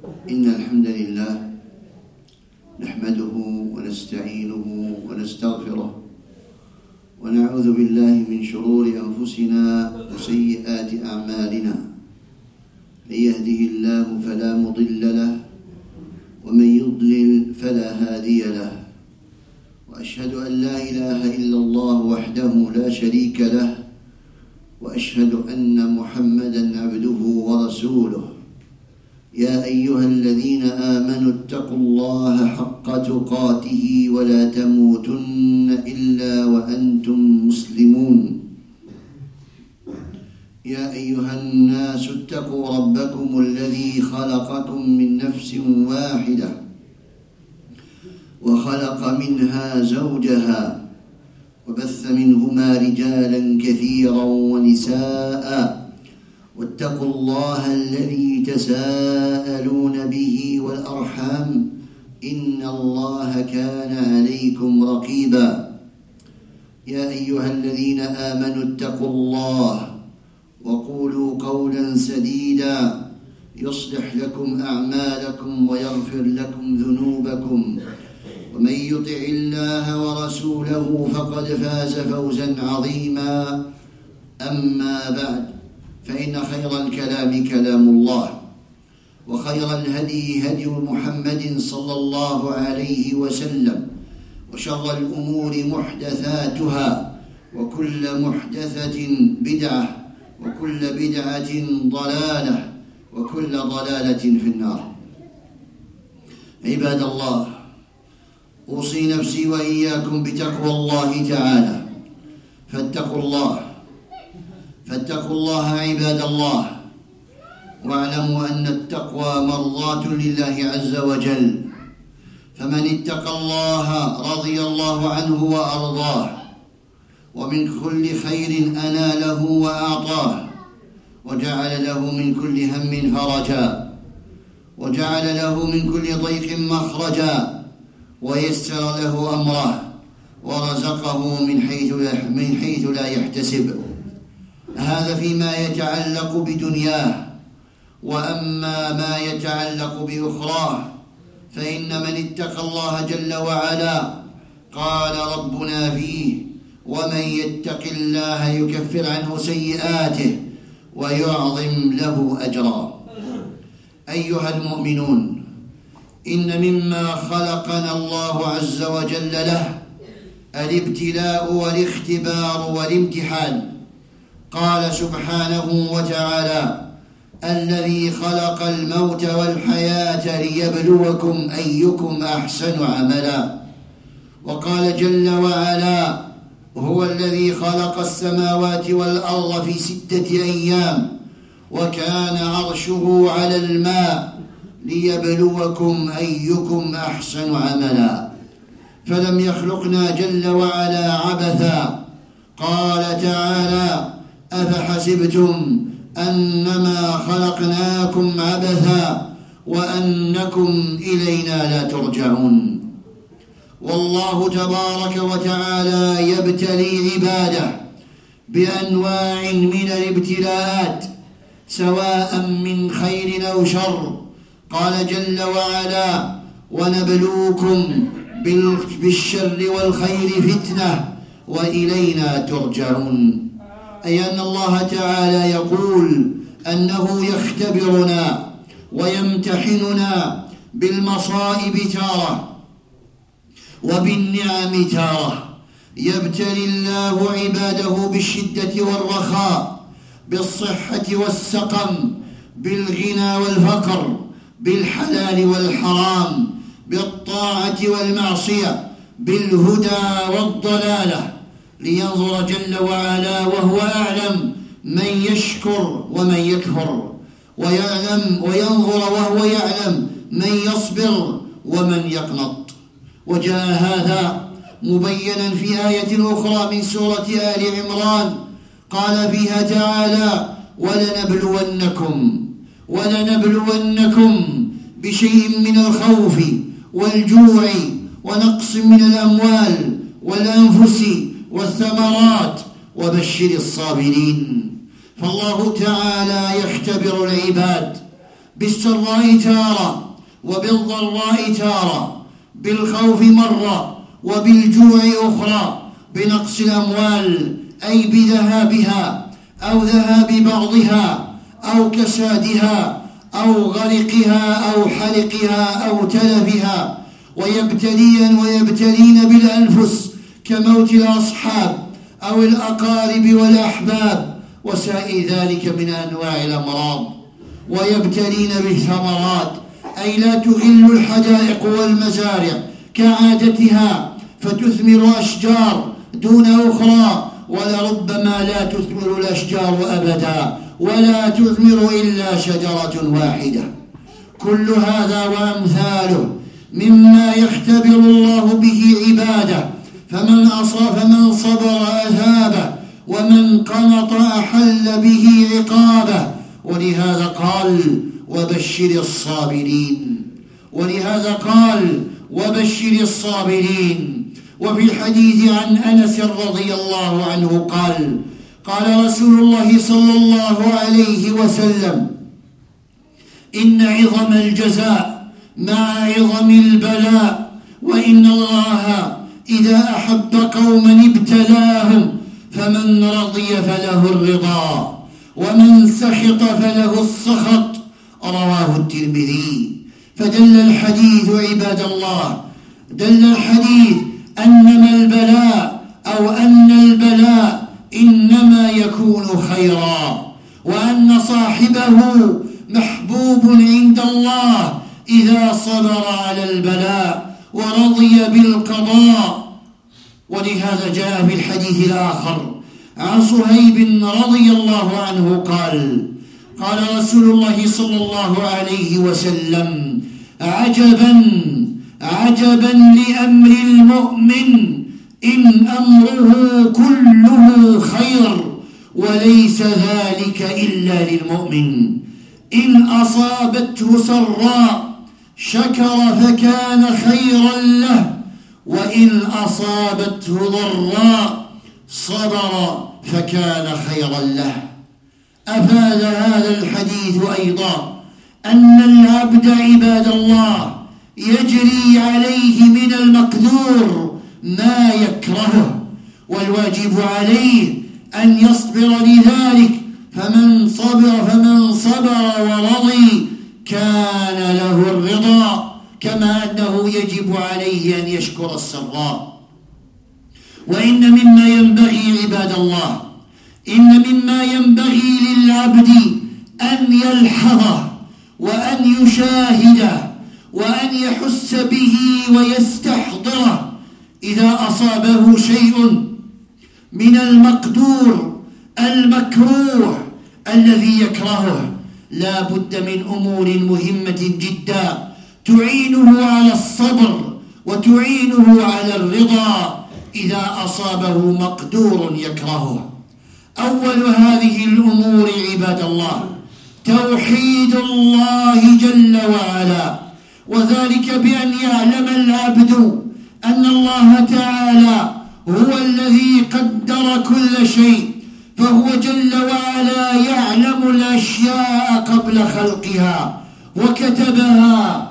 إن الحمد لله نحمده ونستعينه ونستغفره ونعوذ بالله من شرور أنفسنا وسيئات أعمالنا. من يهده الله فلا مضل له ومن يضلل فلا هادي له، وأشهد أن لا إله إلا الله وحده لا شريك له، وأشهد أن محمدًا عبده ورسوله. يا أيها الذين آمنوا اتقوا الله حق تقاته ولا تموتن إلا وأنتم مسلمون. يا أيها الناس اتقوا ربكم الذي خلقكم من نفس واحدة وخلق منها زوجها وبث منهما رجالا كثيرا ونساء، واتقوا الله الذي تساءلون به والأرحام إن الله كان عليكم رقيبا. يا أيها الذين آمنوا اتقوا الله وقولوا قولا سديدا يصلح لكم أعمالكم ويغفر لكم ذنوبكم، ومن يطع الله ورسوله فقد فاز فوزا عظيما. أما بعد، فإن خير الكلام كلام الله، وخير الهدي هدي محمد صلى الله عليه وسلم، وشر الأمور محدثاتها، وكل محدثة بدعة، وكل بدعة ضلالة، وكل ضلالة في النار. عباد الله، أوصي نفسي وإياكم بتقوى الله تعالى. فاتقوا الله عباد الله، واعلموا أن التقوى مرضاة لله عز وجل، فمن اتقى الله رضي الله عنه وأرضاه، ومن كل خير أناله وأعطاه، وجعل له من كل هم فرجا، وجعل له من كل ضيق مخرجا، ويسر له أمره، ورزقه من حيث لا يحتسب. هذا فيما يتعلق بدنياه. وأما ما يتعلق بأخراه، فإن من اتقى الله جل وعلا قال ربنا فيه: ومن يتق الله يكفر عنه سيئاته ويعظم له أجرا. أيها المؤمنون، إن مما خلقنا الله عز وجل له الابتلاء والاختبار والامتحان. قال سبحانه وتعالى: الذي خلق الموت والحياة ليبلوكم أيكم أحسن عملا. وقال جل وعلا: هو الذي خلق السماوات والأرض في 6 أيام وكان عرشه على الماء ليبلوكم أيكم أحسن عملا. فلم يخلقنا جل وعلا عبثا. قال تعالى: أفحسبتم أنما خلقناكم عبثا وأنكم إلينا لا ترجعون. والله تبارك وتعالى يبتلي عباده بأنواع من الابتلاءات، سواء من خير أو شر. قال جل وعلا: ونبلوكم بالشر والخير فتنة وإلينا ترجعون. أي أن الله تعالى يقول أنه يختبرنا ويمتحننا بالمصائب تارة وبالنعم تارة. يبتلي الله عباده بالشدة والرخاء، بالصحة والسقم، بالغنى والفقر، بالحلال والحرام، بالطاعة والمعصية، بالهدى والضلالة، لينظر جل وعلا وهو أعلم من يشكر ومن يكفر، وينظر وهو يعلم من يصبر ومن يقنط. وجاء هذا مبينا في آية أخرى من سورة آل عمران، قال فيها تعالى: ولنبلونكم بشيء من الخوف والجوع ونقص من الأموال والأنفس والثمرات وبشر الصابرين. فالله تعالى يختبر العباد بالسراء تارة وبالضراء تارة، بالخوف مرة وبالجوع أخرى، بنقص الأموال أي بذهابها أو ذهاب بعضها أو كسادها أو غرقها أو حرقها أو تلفها، ويبتلين بالأنفس كموت الأصحاب أو الأقارب والأحباب وسائر ذلك من أنواع الأمراض، ويبتلين بالثمرات أي لا تغل الحدائق والمزارع كعادتها فتثمر أشجار دون أخرى، ولربما لا تثمر الأشجار أبدا ولا تثمر إلا شجرة واحدة. كل هذا وأمثاله مما يختبر الله به عباده، فمن صبر أثابه ومن قنط أحل به عقابه. ولهذا قال وبشر الصابرين. وفي الحديث عن أنس رضي الله عنه قال رسول الله صلى الله عليه وسلم: إن عظم الجزاء مع عظم البلاء، وإن الله إذا أحب قوما ابتلاهم، فمن رضي فله الرضا ومن سخط فله السخط. رواه الترمذي. فدل الحديث عباد الله أن البلاء إنما يكون خيرا، وأن صاحبه محبوب عند الله إذا صبر على البلاء ورضي بالقضاء. ولهذا جاء في الحديث الآخر عن صهيب رضي الله عنه قال رسول الله صلى الله عليه وسلم: عجبا لأمر المؤمن، إن أمره كله خير، وليس ذلك إلا للمؤمن. إن أصابته سراء شكر فكان خيرا له، وإن أصابته ضراء صبر فكان خيرا له. أفاد هذا الحديث أيضا أن العبد عباد الله يجري عليه من المقدور ما يكرهه، والواجب عليه أن يصبر لذلك، فمن صبر ورضي كان له الرضا، كما أنه يجب عليه أن يشكر السراء. وإن مما ينبغي عباد الله للعبد أن يلحظه وأن يشاهده وأن يحس به ويستحضره إذا أصابه شيء من المقدور المكروه الذي يكرهه. لا بد من أمور مهمة جدا تعينه على الصبر وتعينه على الرضا إذا أصابه مقدور يكرهه. أول هذه الأمور عباد الله توحيد الله جل وعلا، وذلك بأن يعلم العبد أن الله تعالى هو الذي قدر كل شيء، فهو جل وعلا يعلم الأشياء قبل خلقها وكتبها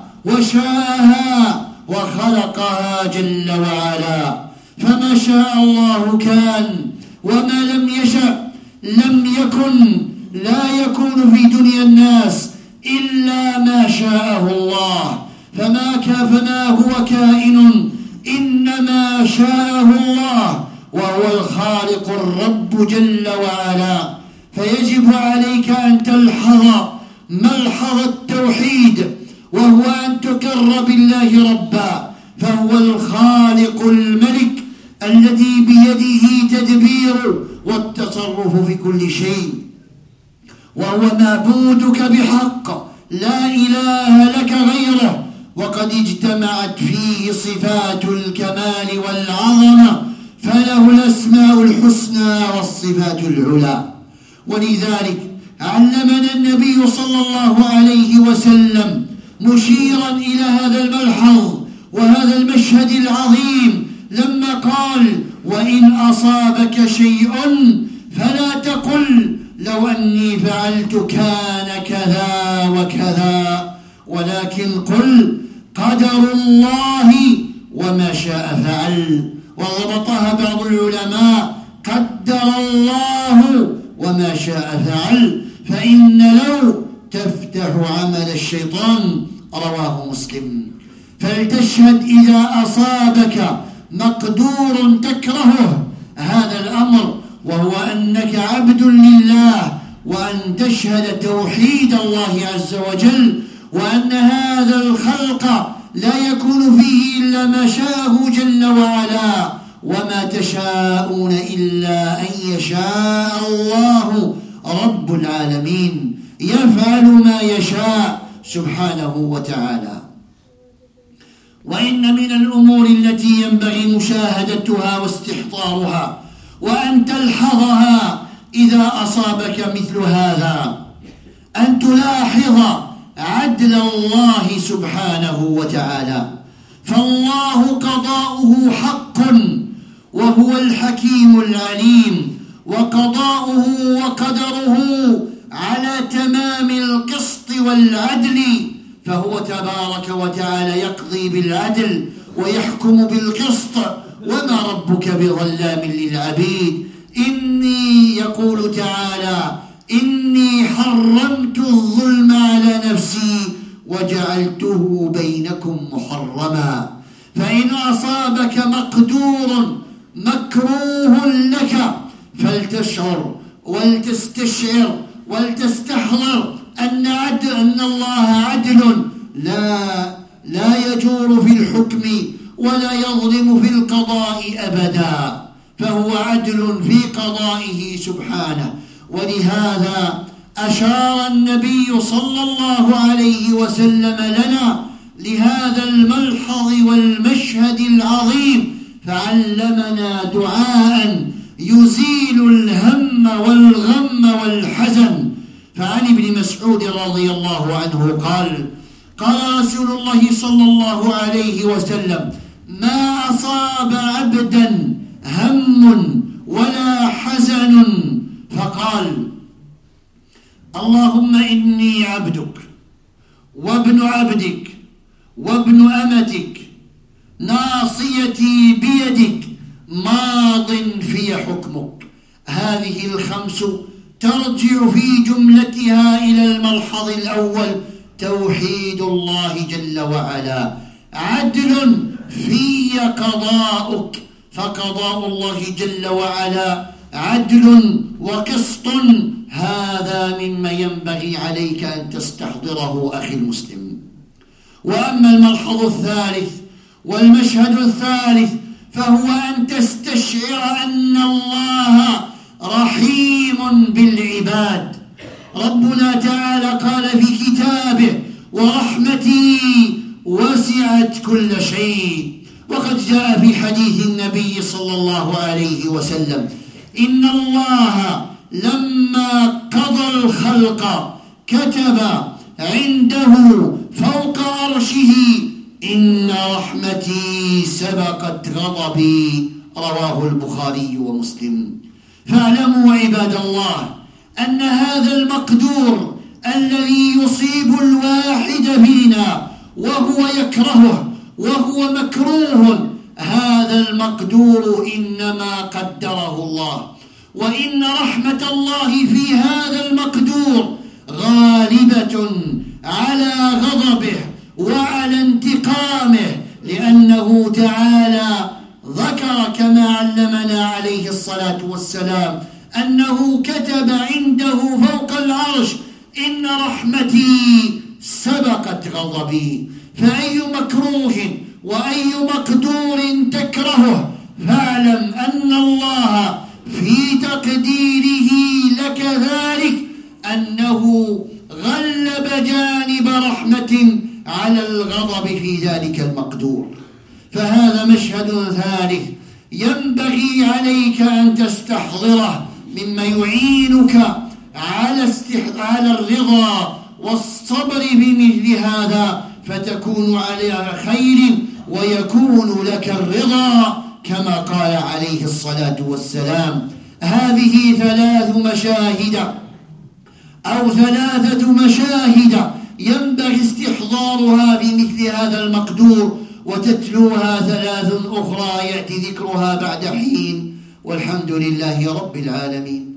وشاءها وخلقها جل وعلا. فما شاء الله كان، وما لم يشأ لم يكن. لا يكون في دنيا الناس إلا ما شاءه الله، فما هو كائن إنما شاءه الله، وهو الخالق الرب جل وعلا. فيجب عليك أن تلحظ ملحظ التوحيد، وهو أن تقر بالله ربا، فهو الخالق الملك الذي بيده تدبير والتصرف في كل شيء، وهو معبودك بحق لا إله لك غيره، وقد اجتمعت فيه صفات الكمال والعظمة، فله الأسماء الحسنى والصفات العلى. ولذلك علمنا النبي صلى الله عليه وسلم مشيرا إلى هذا الملحظ وهذا المشهد العظيم لما قال: وإن أصابك شيء فلا تقل لو أني فعلت كان كذا وكذا، ولكن قل قدر الله وما شاء فعل. وضبطها بعض العلماء: قدر الله وما شاء فعل، فإن لو تفتح عمل الشيطان. رواه مسلم. فلتشهد إذا أصابك مقدور تكرهه هذا الأمر، وهو أنك عبد لله، وأن تشهد توحيد الله عز وجل، وأن هذا الخلق لا يكون فيه إلا ما شاءه جل وعلا، وما تشاءون إلا أن يشاء الله رب العالمين، يفعل ما يشاء سبحانه وتعالى. وإن من الأمور التي ينبغي مشاهدتها واستحضارها وأن تلحظها إذا أصابك مثل هذا، أن تلاحظ عدل الله سبحانه وتعالى، فالله قضاؤه حق وهو الحكيم العليم، وقضاؤه وقدره على تمام القسط والعدل، فهو تبارك وتعالى يقضي بالعدل ويحكم بالقسط، وما ربك بظلام للعبيد. يقول تعالى: إني حرمت الظلم على نفسي وجعلته بينكم محرما. فإن أصابك مقدور مكروه لك فلتشعر ولتستشعر ولتستحضر أن الله عدل لا يجور في الحكم ولا يظلم في القضاء أبدا، فهو عدل في قضائه سبحانه. ولهذا أشار النبي صلى الله عليه وسلم لنا لهذا الملحظ والمشهد العظيم، فعلمنا دعاء يزيل الهم والغم والحزن. فعن ابن مسعود رضي الله عنه قال رسول الله صلى الله عليه وسلم: ما أصاب عبدا هم ولا حزن فقال: اللهم إني عبدك وابن عبدك وابن أمتك، ناصيتي بيدك، ماض في حكمك. هذه الخمس ترجع في جملتها إلى الملحظ الأول: توحيد الله جل وعلا. عدل في قضاؤك، فقضاء الله جل وعلا عدل وقسط. هذا مما ينبغي عليك أن تستحضره أخي المسلم. وأما الملحظ الثالث والمشهد الثالث فهو أن تستشعر أن الله رحيم بالعباد. ربنا تعالى قال في كتابه: ورحمتي وسعت كل شيء. وقد جاء في حديث النبي صلى الله عليه وسلم: إن الله لما قضى الخلق كتب عنده فوق عرشه: إن رحمتي سبقت غضبي. رواه البخاري ومسلم. فاعلموا عباد الله أن هذا المقدور الذي يصيب الواحد فينا وهو يكرهه وهو مكروه، هذا المقدور إنما قدره الله، وإن رحمة الله في هذا المقدور غالبة على غضبه وعلى انتقامه، لأنه تعالى ذكر كما علمنا عليه الصلاة والسلام أنه كتب عنده فوق العرش: إن رحمتي سبقت غضبي. فأي مكروه وأي مقدور تكرهه فاعلم أن الله في تقديره لك ذلك أنه غلب جانب رحمة على الغضب في ذلك المقدور. فهذا مشهد ثالث ينبغي عليك أن تستحضره مما يعينك على الرضا والصبر بمثل هذا، فتكون على خير ويكون لك الرضا كما قال عليه الصلاة والسلام. هذه 3 مشاهد أو 3 مشاهد ينبغي استحضارها في مثل هذا المقدور، وتتلوها 3 أخرى يأتي ذكرها بعد حين، والحمد لله رب العالمين.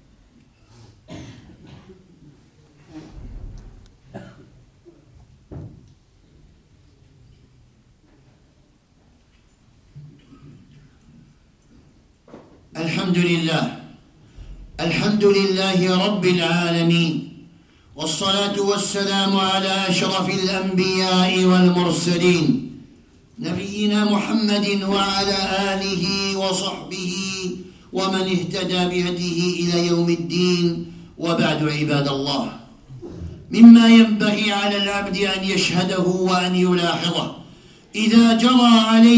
الحمد لله رب العالمين، والصلاة والسلام على أشرف الأنبياء والمرسلين نبينا محمد وعلى آله وصحبه ومن اهتدى بهديه إلى يوم الدين. وبعد، عباد الله، مما ينبغي على العبد أن يشهده وأن يلاحظه إذا جرى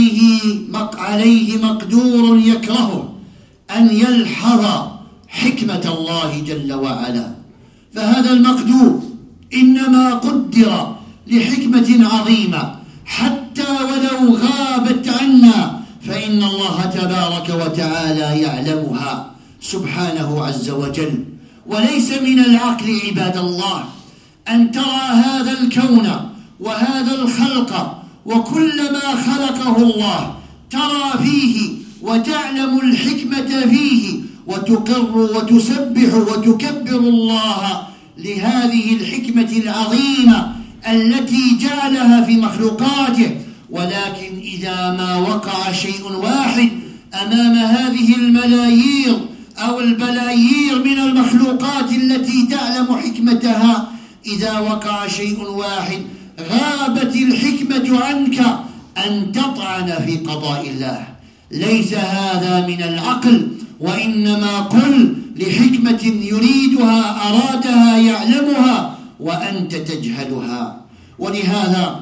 عليه مقدور يكرهه أن يلحظ حكمة الله جل وعلا. فهذا المقدور إنما قدر لحكمة عظيمة، حتى ولو غابت عنا فإن الله تبارك وتعالى يعلمها سبحانه عز وجل. وليس من العقل عباد الله أن ترى هذا الكون وهذا الخلق وكل ما خلقه الله ترى فيه وتعلم الحكمة فيه، وتقر وتسبح وتكبر الله لهذه الحكمة العظيمة التي جعلها في مخلوقاته. ولكن إذا ما وقع شيء واحد أمام هذه الملايير أو البلايير من المخلوقات التي تعلم حكمتها، إذا وقع شيء واحد غابت الحكمة عنك أن تطعن في قضاء الله. ليس هذا من العقل، وإنما قل لحكمة يريدها أرادها يعلمها وأنت تجهلها. ولهذا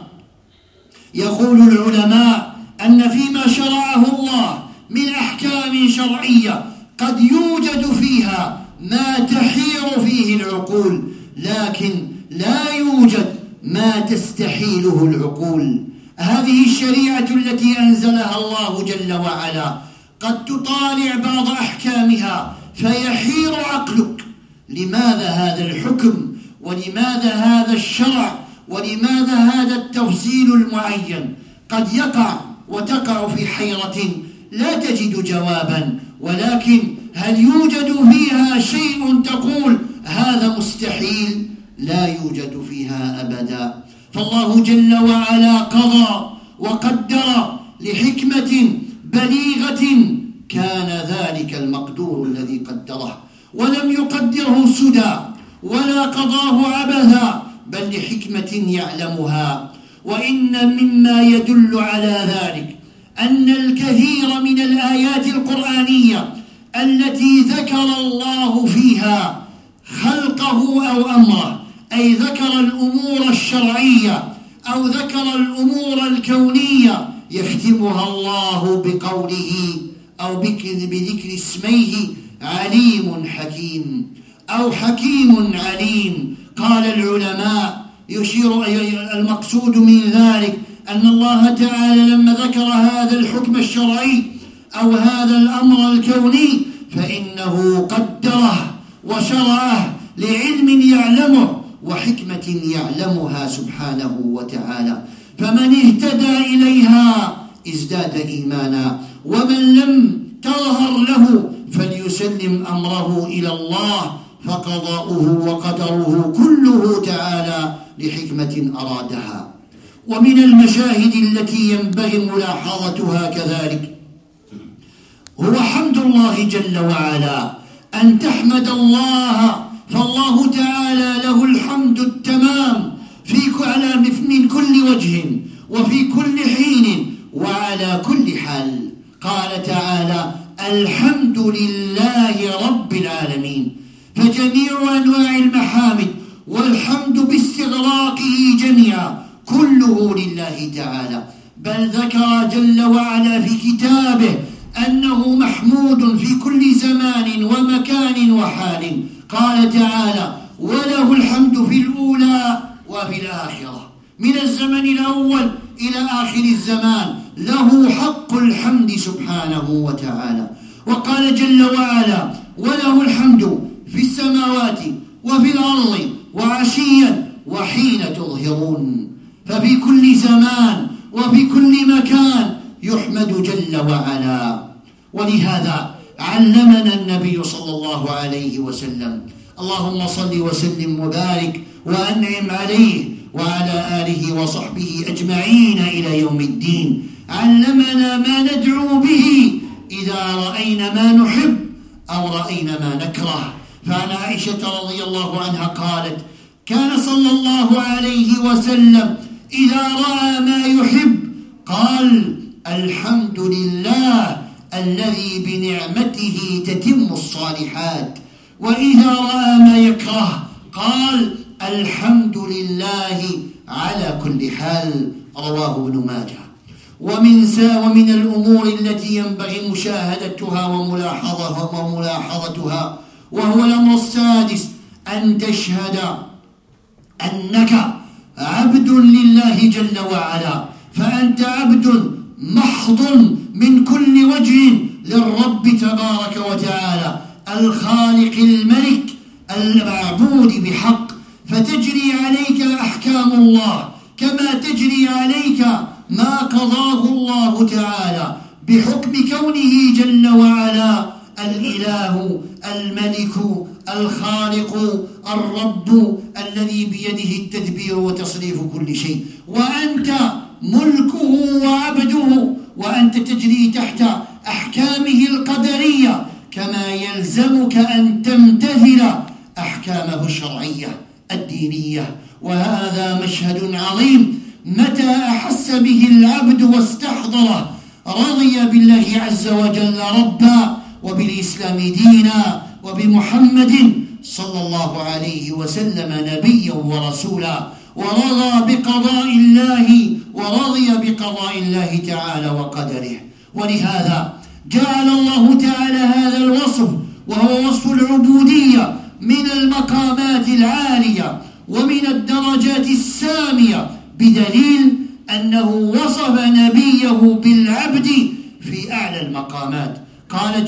يقول العلماء أن فيما شرعه الله من أحكام شرعية قد يوجد فيها ما تحير فيه العقول، لكن لا يوجد ما تستحيله العقول. هذه الشريعة التي أنزلها الله جل وعلا قد تطالع بعض أحكامها فيحير عقلك، لماذا هذا الحكم؟ ولماذا هذا الشرع؟ ولماذا هذا التفصيل المعين؟ قد وتقع في حيرة لا تجد جوابا، ولكن هل يوجد فيها شيء تقول هذا مستحيل؟ لا يوجد فيها أبدا. فالله جل وعلا قضى وقدر لحكمة بليغة، كان ذلك المقدور الذي قدره، ولم يقدره سدى ولا قضاه عبثا، بل لحكمة يعلمها. وإن مما يدل على ذلك أن الكثير من الآيات القرآنية التي ذكر الله فيها خلقه أو أمره، أي ذكر الأمور الشرعية أو ذكر الأمور الكونية، يختمها الله بقوله أو بذكر اسميه عليم حكيم أو حكيم عليم. قال العلماء يشير المقصود من ذلك أن الله تعالى لما ذكر هذا الحكم الشرعي أو هذا الأمر الكوني فإنه قدره وشرعه لعلم يعلمه وحكمة يعلمها سبحانه وتعالى. فمن اهتدى إليها ازداد إيمانا، ومن لم تظهر له فليسلم أمره إلى الله، فقضاؤه وقدره كله تعالى لحكمة أرادها. ومن المشاهد التي ينبغي ملاحظتها كذلك هو حمد الله جل وعلا، أن تحمد الله، فالله تعالى له الحمد التمام من كل وجه وفي كل حين وعلى كل حال. قال تعالى: الحمد لله رب العالمين. فجميع أنواع المحامد والحمد باستغراقه جميعا كله لله تعالى، بل ذكر جل وعلا في كتابه أنه محمود في كل زمان ومكان وحال. قال تعالى: وله الحمد في الأولى وفي الآخرة. من الزمن الأول إلى آخر الزمان له حق الحمد سبحانه وتعالى. وقال جل وعلا: وله الحمد في السماوات وفي الأرض وعشيا وحين تظهرون. ففي كل زمان وفي كل مكان يحمد جل وعلا. ولهذا علمنا النبي صلى الله عليه وسلم. اللهم صل وسلم وبارك وأنعم عليه وعلى آله وصحبه أجمعين إلى يوم الدين. علمنا ما ندعو به إذا رأينا ما نحب أو رأينا ما نكره. فعن عائشة رضي الله عنها قالت: كان صلى الله عليه وسلم إذا رأى ما يحب قال: الحمد لله الذي بنعمته تتم الصالحات. وإذا رأى ما يكره قال: الحمد لله على كل حال. رواه ابن ماجه. ومن الأمور التي ينبغي مشاهدتها وملاحظتها وهو الأمر السادس: أن تشهد أنك عبد لله جل وعلا، فأنت عبد محض من كل وجه للرب تبارك وتعالى الخالق الملك المعبود بحق، فتجري عليك أحكام الله كما تجري عليك ما قضاه الله تعالى بحكم كونه جل وعلا الإله الملك الخالق الرب الذي بيده التدبير وتصريف كل شيء، وأنت ملكه وعبده، وأنت تجري تحت أحكامه القدرية كما يلزمك أن تمتثل أحكامه الشرعية الدينية. وهذا مشهد عظيم متى أحس به العبد واستحضره رضي بالله عز وجل ربا وبالإسلام دينا وبمحمد صلى الله عليه وسلم نبيا ورسولا، ورضي بقضاء الله تعالى وقدره. ولهذا جعل الله تعالى هذا الوصف وهو وصف العبودية من المقامات العالية ومن الدرجات السامية، بدليل أنه وصف نبيه بالعبد في أعلى المقامات. قال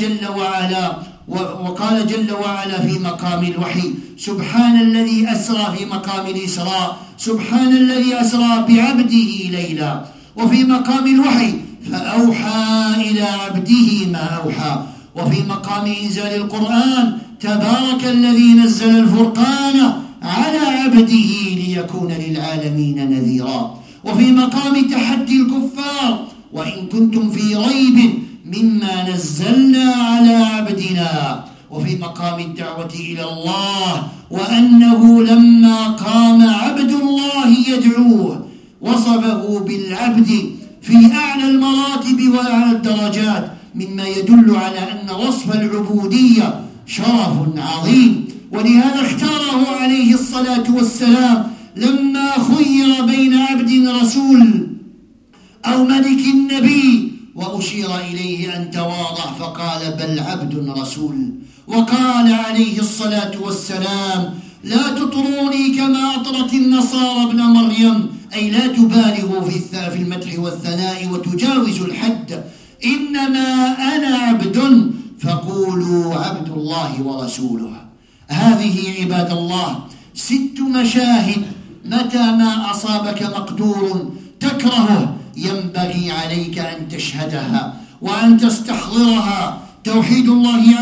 جل وعلا في مقام الوحي: سبحان الذي أسرى في مقام الإسراء، سبحان الذي أسرى بعبده ليلا. وفي مقام الوحي: فأوحى إلى عبده ما أوحى. وفي مقام إنزال القرآن: تبارك الذي نزل الفرقان على عبده ليكون للعالمين نذيرا. وفي مقام تحدي الكفار: وإن كنتم في ريب مما نزلنا على عبدنا. وفي مقام الدعوة إلى الله: وأنه لما قام عبد الله يدعوه وصفه بالعبد في أعلى المراتب وأعلى الدرجات، مما يدل على أن وصف العبودية شرف عظيم. ولهذا اختاره عليه الصلاة والسلام لما خير بين عبد رسول أو ملك نبي وأشير إليه أن تواضع فقال: بل عبد رسول. وقال عليه الصلاة والسلام: لا تطروني كما أطرت النصارى ابن مريم، أي لا تبالغوا في المدح والثناء وتجاوزوا الحد، إنما أنا عبد فقولوا عبد الله ورسوله. هذه عباد الله 6 مشاهد متى ما أصابك مقدور تكرهه ينبغي عليك أن تشهدها وأن تستحضرها: توحيد الله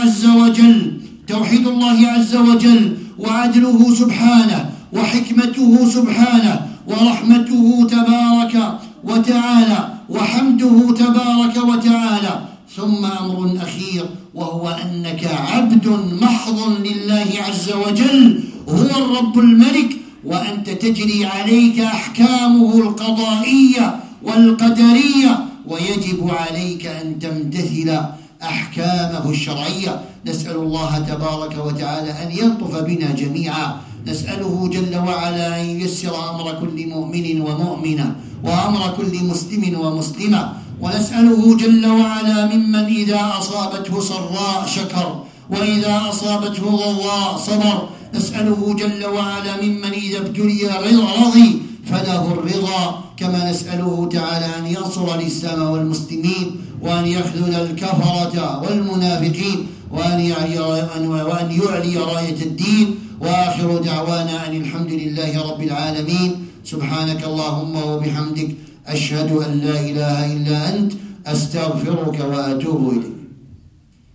عز وجل وعدله سبحانه وحكمته سبحانه ورحمته تبارك وتعالى وحمده تبارك وتعالى. ثم أمر أخير وهو أنك عبد محض لله عز وجل، هو الرب الملك، وأنت تجري عليك أحكامه القضائية والقدرية، ويجب عليك أن تمتثل أحكامه الشرعية. نسأل الله تبارك وتعالى أن يلطف بنا جميعا، نسأله جل وعلا أن ييسر أمر كل مؤمن ومؤمنة وأمر كل مسلم ومسلمة، ونسأله جل وعلا ممن إذا أصابته سراء شكر وإذا أصابته ضراء صبر. نسأله جل وعلا ممن إذا ابتلي رضي فله الرضا، كما نسأله تعالى أن ينصر الإسلام والمسلمين وأن يخذل الكفرة والمنافقين وأن يعلي راية الدين وآخر دعوانا أن الحمد لله رب العالمين. سبحانك اللهم وبحمدك، أشهد أن لا إله إلا أنت، أستغفرك وأتوب إليك.